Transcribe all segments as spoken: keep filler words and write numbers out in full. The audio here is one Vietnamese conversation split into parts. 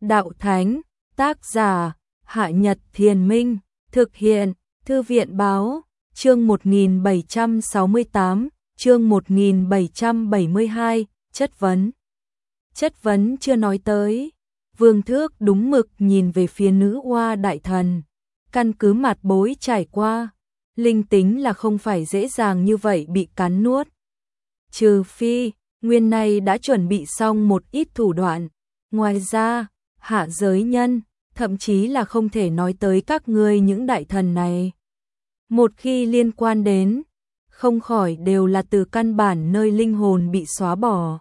Đạo Thánh, tác giả, Hạ Nhật Thiền Minh, thực hiện, Thư viện Báo, chương một nghìn bảy trăm sáu mươi tám, chương một nghìn bảy trăm bảy mươi hai, chất vấn. Chất vấn chưa nói tới, Vương Thước đúng mực nhìn về phía nữ oa đại thần. Căn cứ mặt bối trải qua, linh tính là không phải dễ dàng như vậy bị cắn nuốt. Trừ phi, nguyên này đã chuẩn bị xong một ít thủ đoạn. Ngoài ra, hạ giới nhân, thậm chí là không thể nói tới các ngươi những đại thần này. Một khi liên quan đến, không khỏi đều là từ căn bản nơi linh hồn bị xóa bỏ.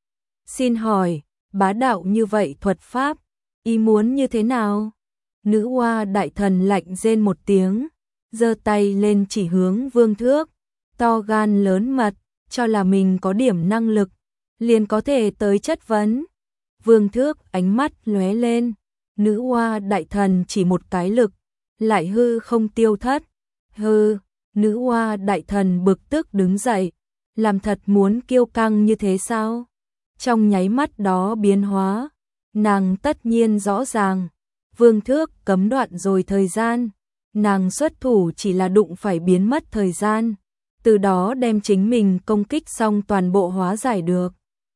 Xin hỏi, bá đạo như vậy thuật pháp, ý muốn như thế nào? Nữ oa đại thần lạnh rên một tiếng, giơ tay lên chỉ hướng Vương Thước, to gan lớn mật, cho là mình có điểm năng lực, liền có thể tới chất vấn. Vương Thước ánh mắt lóe lên, nữ oa đại thần chỉ một cái lực, lại hư không tiêu thất. Hư, nữ oa đại thần bực tức đứng dậy, làm thật muốn kiêu căng như thế sao? Trong nháy mắt đó biến hóa, nàng tất nhiên rõ ràng, Vương Thước cấm đoạn rồi thời gian, nàng xuất thủ chỉ là đụng phải biến mất thời gian, từ đó đem chính mình công kích xong toàn bộ hóa giải được.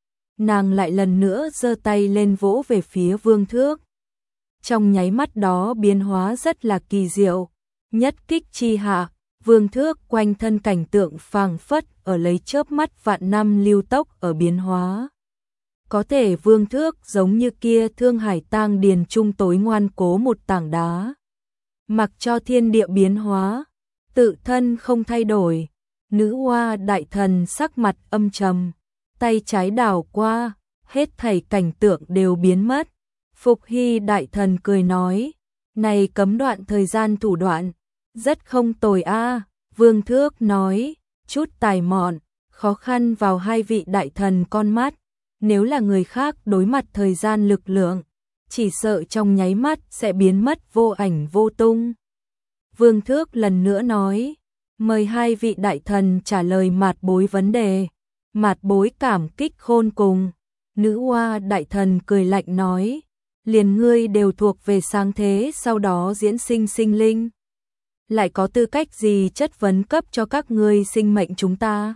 Nàng lại lần nữa giơ tay lên vỗ về phía Vương Thước. Trong nháy mắt đó biến hóa rất là kỳ diệu, nhất kích chi hạ, Vương Thước quanh thân cảnh tượng phảng phất ở lấy chớp mắt vạn năm lưu tốc ở biến hóa. Có thể Vương Thước giống như kia Thương Hải tang điền trung tối ngoan cố một tảng đá. Mặc cho thiên địa biến hóa, tự thân không thay đổi. Nữ oa đại thần sắc mặt âm trầm, tay trái đảo qua, hết thảy cảnh tượng đều biến mất. Phục Hy đại thần cười nói, này cấm đoạn thời gian thủ đoạn, rất không tồi a. Vương Thước nói, chút tài mọn, khó khăn vào hai vị đại thần con mắt. Nếu là người khác đối mặt thời gian lực lượng, chỉ sợ trong nháy mắt sẽ biến mất vô ảnh vô tung. Vương Thước lần nữa nói, mời hai vị đại thần trả lời mạt bối vấn đề. Mạt bối cảm kích khôn cùng. Nữ oa đại thần cười lạnh nói, liền ngươi đều thuộc về sáng thế sau đó diễn sinh sinh linh. Lại có tư cách gì chất vấn cấp cho các ngươi sinh mệnh chúng ta?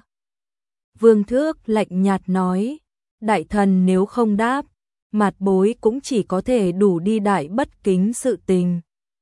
Vương Thước lạnh nhạt nói, đại thần nếu không đáp, mạt bối cũng chỉ có thể đủ đi đại bất kính sự tình.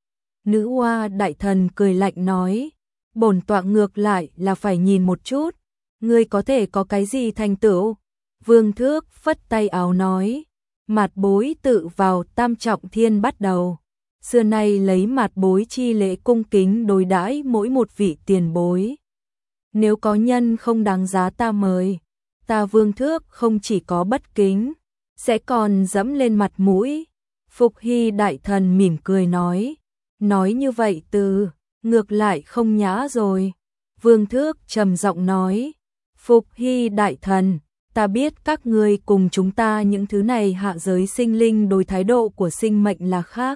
Nữ oa đại thần cười lạnh nói, bổn tọa ngược lại là phải nhìn một chút, ngươi có thể có cái gì thành tựu? Vương Thước phất tay áo nói, mạt bối tự vào tam trọng thiên bắt đầu. Xưa nay lấy mạt bối chi lễ cung kính đối đãi mỗi một vị tiền bối. Nếu có nhân không đáng giá ta mời, ta Vương Thước không chỉ có bất kính, sẽ còn dẫm lên mặt mũi. Phục Hy đại thần mỉm cười nói, nói như vậy từ, ngược lại không nhã rồi. Vương Thước trầm giọng nói, Phục Hy đại thần, ta biết các ngươi cùng chúng ta những thứ này hạ giới sinh linh đối thái độ của sinh mệnh là khác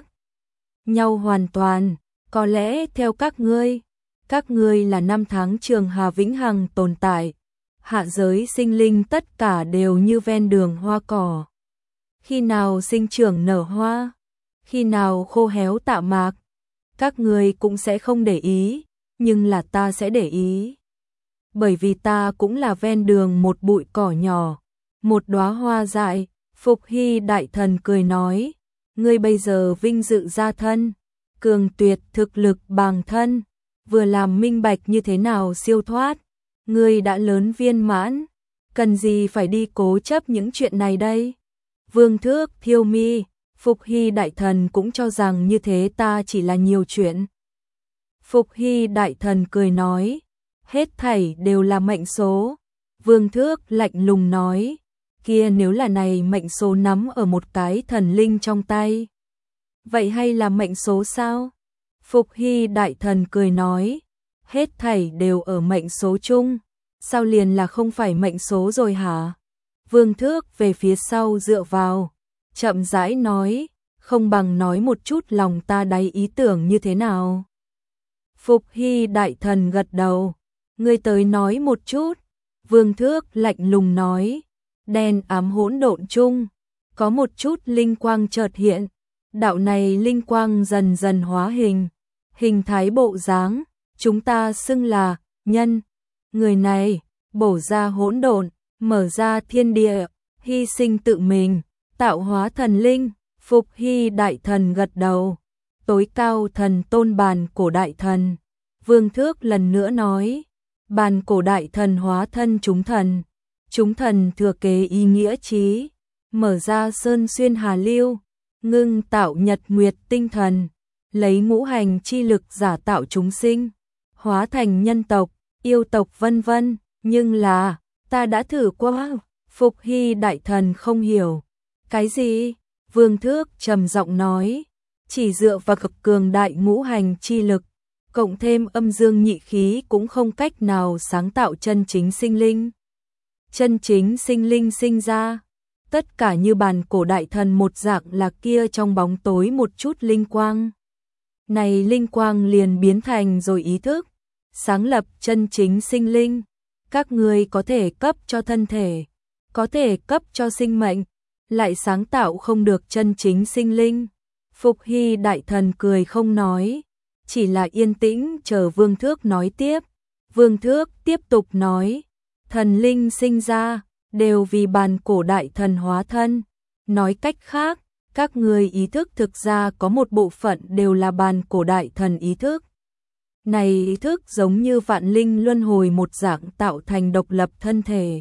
nhau hoàn toàn, có lẽ theo các ngươi, các ngươi là năm tháng trường hà vĩnh hằng tồn tại, hạ giới sinh linh tất cả đều như ven đường hoa cỏ. Khi nào sinh trưởng nở hoa, khi nào khô héo tạ mạc, các ngươi cũng sẽ không để ý, nhưng là ta sẽ để ý. Bởi vì ta cũng là ven đường một bụi cỏ nhỏ, một đóa hoa dại. Phục Hy đại thần cười nói, ngươi bây giờ vinh dự gia thân, cường tuyệt thực lực bàng thân, vừa làm minh bạch như thế nào siêu thoát, ngươi đã lớn viên mãn, cần gì phải đi cố chấp những chuyện này đây? Vương Thước thiêu mi, Phục Hy đại thần cũng cho rằng như thế ta chỉ là nhiều chuyện. Phục Hy đại thần cười nói, hết thảy đều là mệnh số. Vương Thước lạnh lùng nói, kia nếu là này mệnh số nắm ở một cái thần linh trong tay, vậy hay là mệnh số sao? Phục Hy đại thần cười nói, hết thảy đều ở mệnh số chung, sao liền là không phải mệnh số rồi hả? Vương Thước về phía sau dựa vào, chậm rãi nói, không bằng nói một chút lòng ta đáy ý tưởng như thế nào? Phục Hy đại thần gật đầu, ngươi tới nói một chút. Vương Thước lạnh lùng nói, đen ám hỗn độn chung, có một chút linh quang chợt hiện, đạo này linh quang dần dần hóa hình, hình thái bộ dáng, chúng ta xưng là nhân. Người này bổ ra hỗn độn, mở ra thiên địa, hy sinh tự mình, tạo hóa thần linh. Phục Hy đại thần gật đầu. Tối cao thần tôn bàn cổ đại thần. Vương Thước lần nữa nói, bàn cổ đại thần hóa thân chúng thần. Chúng thần thừa kế ý nghĩa chí, mở ra sơn xuyên hà lưu, ngưng tạo nhật nguyệt tinh thần, lấy ngũ hành chi lực giả tạo chúng sinh, hóa thành nhân tộc, yêu tộc vân vân. Nhưng là, ta đã thử qua. Phục Hy đại thần không hiểu. Cái gì? Vương Thước trầm giọng nói, chỉ dựa vào cực cường đại ngũ hành chi lực, cộng thêm âm dương nhị khí cũng không cách nào sáng tạo chân chính sinh linh. Chân chính sinh linh sinh ra, tất cả như bàn cổ đại thần một dạng là kia trong bóng tối một chút linh quang. Này linh quang liền biến thành rồi ý thức, sáng lập chân chính sinh linh. Các ngươi có thể cấp cho thân thể, có thể cấp cho sinh mệnh, lại sáng tạo không được chân chính sinh linh. Phục Hy đại thần cười không nói, chỉ là yên tĩnh chờ Vương Thước nói tiếp. Vương Thước tiếp tục nói, thần linh sinh ra, đều vì bàn cổ đại thần hóa thân. Nói cách khác, các người ý thức thực ra có một bộ phận đều là bàn cổ đại thần ý thức. Này ý thức giống như vạn linh luân hồi một dạng tạo thành độc lập thân thể.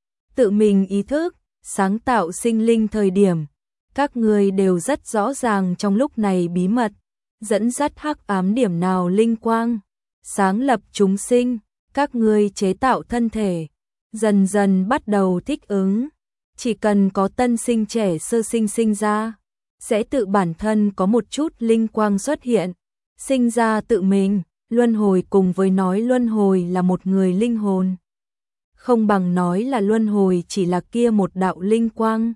Tự mình ý thức, sáng tạo sinh linh thời điểm, các người đều rất rõ ràng trong lúc này bí mật, dẫn dắt hắc ám điểm nào linh quang, sáng lập chúng sinh, các người chế tạo thân thể, dần dần bắt đầu thích ứng. Chỉ cần có tân sinh trẻ sơ sinh sinh ra, sẽ tự bản thân có một chút linh quang xuất hiện, sinh ra tự mình. Luân hồi cùng với nói luân hồi là một người linh hồn, không bằng nói là luân hồi chỉ là kia một đạo linh quang.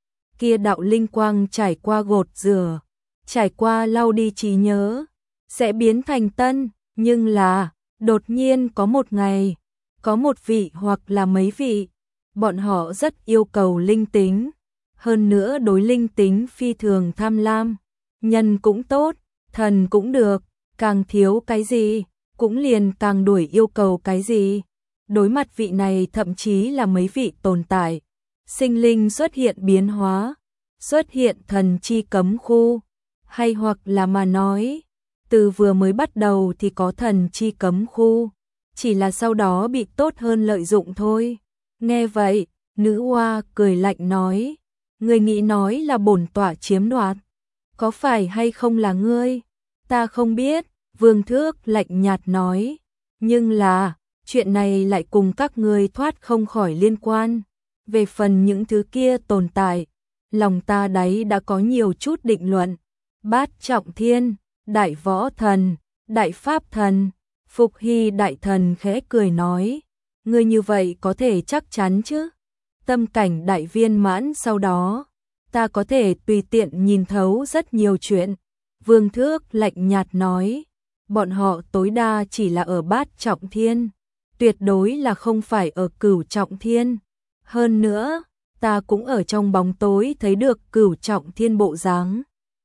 Kia đạo linh quang trải qua gột rửa, trải qua lau đi trí nhớ, sẽ biến thành tân. Nhưng là, đột nhiên có một ngày, có một vị hoặc là mấy vị, bọn họ rất yêu cầu linh tính, hơn nữa đối linh tính phi thường tham lam. Nhân cũng tốt, thần cũng được, càng thiếu cái gì, cũng liền càng đuổi yêu cầu cái gì. Đối mặt vị này thậm chí là mấy vị tồn tại, sinh linh xuất hiện biến hóa, xuất hiện thần chi cấm khu, hay hoặc là mà nói, từ vừa mới bắt đầu thì có thần chi cấm khu, chỉ là sau đó bị tốt hơn lợi dụng thôi. Nghe vậy, nữ hoa cười lạnh nói, ngươi nghĩ nói là bổn tọa chiếm đoạt, có phải hay không là ngươi? Ta không biết, Vương Thước lạnh nhạt nói, nhưng là, chuyện này lại cùng các ngươi thoát không khỏi liên quan. Về phần những thứ kia tồn tại, lòng ta đáy đã có nhiều chút định luận. Bát trọng thiên, đại võ thần, đại pháp thần. Phục Hy đại thần khẽ cười nói, ngươi như vậy có thể chắc chắn chứ? Tâm cảnh đại viên mãn sau đó, ta có thể tùy tiện nhìn thấu rất nhiều chuyện. Vương Thước lạnh nhạt nói, bọn họ tối đa chỉ là ở bát trọng thiên, tuyệt đối là không phải ở cửu trọng thiên. Hơn nữa, ta cũng ở trong bóng tối thấy được cửu trọng thiên bộ dáng.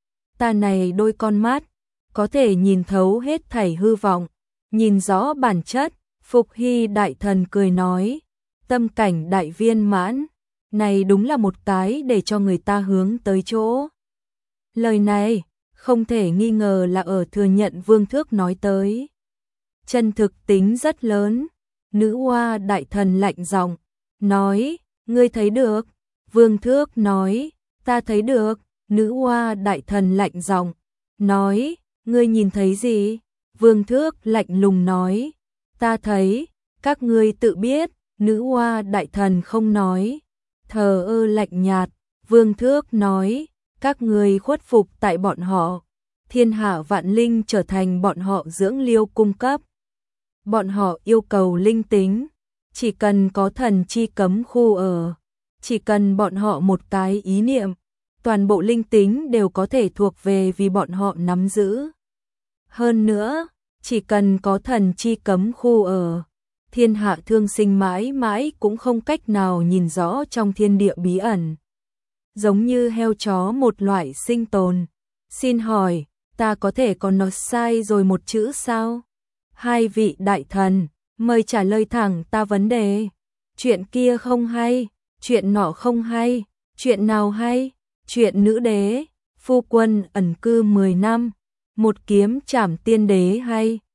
Ta này đôi con mắt, có thể nhìn thấu hết thảy hư vọng, nhìn rõ bản chất. Phục Hy đại thần cười nói, tâm cảnh đại viên mãn, này đúng là một cái để cho người ta hướng tới chỗ. Lời này, không thể nghi ngờ là ở thừa nhận Vương Thước nói tới. Chân thực tính rất lớn. Nữ hoa đại thần lạnh giọng nói, ngươi thấy được? Vương Thước nói, ta thấy được. Nữ hoa đại thần lạnh giọng nói, ngươi nhìn thấy gì? Vương Thước lạnh lùng nói, ta thấy, các ngươi tự biết. Nữ hoa đại thần không nói, thờ ơ lạnh nhạt. Vương Thước nói, các ngươi khuất phục tại bọn họ, thiên hạ vạn linh trở thành bọn họ dưỡng liêu cung cấp. Bọn họ yêu cầu linh tính, chỉ cần có thần chi cấm khu ở, chỉ cần bọn họ một cái ý niệm, toàn bộ linh tính đều có thể thuộc về vì bọn họ nắm giữ. Hơn nữa, chỉ cần có thần chi cấm khu ở, thiên hạ thương sinh mãi mãi cũng không cách nào nhìn rõ trong thiên địa bí ẩn. giống như heo chó một loại sinh tồn. Xin hỏi, ta có thể có nói sai rồi một chữ sao? Hai vị đại thần, mời trả lời thẳng ta vấn đề. Chuyện kia không hay, chuyện nọ không hay, chuyện nào hay? Chuyện nữ đế, phu quân ẩn cư mười năm, một kiếm trảm tiên đế hay?